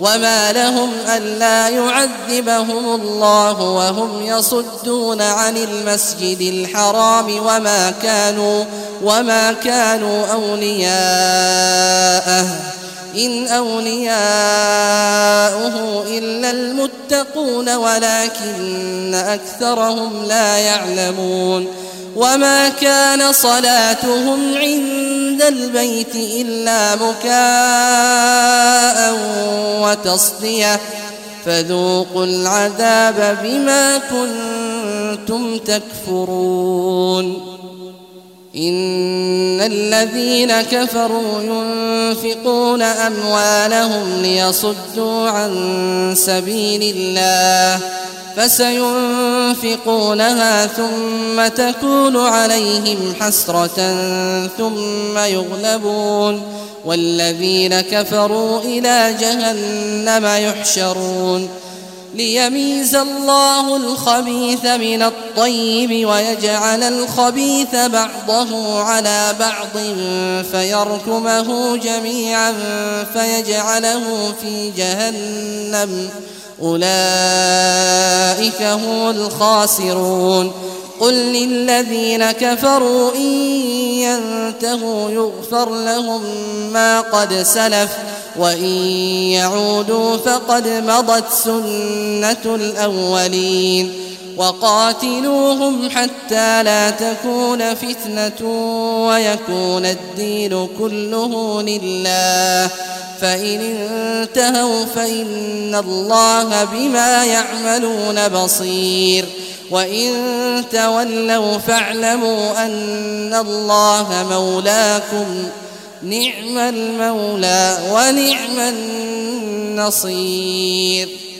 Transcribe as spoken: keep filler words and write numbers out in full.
وما لهم ألا يعذبهم الله وهم يصدون عن المسجد الحرام وما كانوا, وما كانوا أولياءه إن أولياؤه إلا المتقون ولكن أكثرهم لا يعلمون وما كان صلاتهم عند البيت إلا مكاء وتصدية فذوقوا العذاب بما كنتم تكفرون. إن الذين كفروا ينفقون أموالهم ليصدوا عن سبيل الله فسينفقونها ثم تكون عليهم حسرة ثم يغلبون والذين كفروا إلى جهنم يحشرون ليميز الله الخبيث من الطيب ويجعل الخبيث بعضه على بعض فيركمه جميعا فيجعله في جهنم أولئك هم الخاسرون. قل للذين كفروا إن ينتهوا يغفر لهم ما قد سلف وإن يعودوا فقد مضت سنة الأولين وقاتلوهم حتى لا تكون فتنة ويكون الدين كله لله فإن انتهوا فإن الله بما يعملون بصير وإن تولوا فاعلموا أن الله مولاكم نعم المولى ونعم النصير.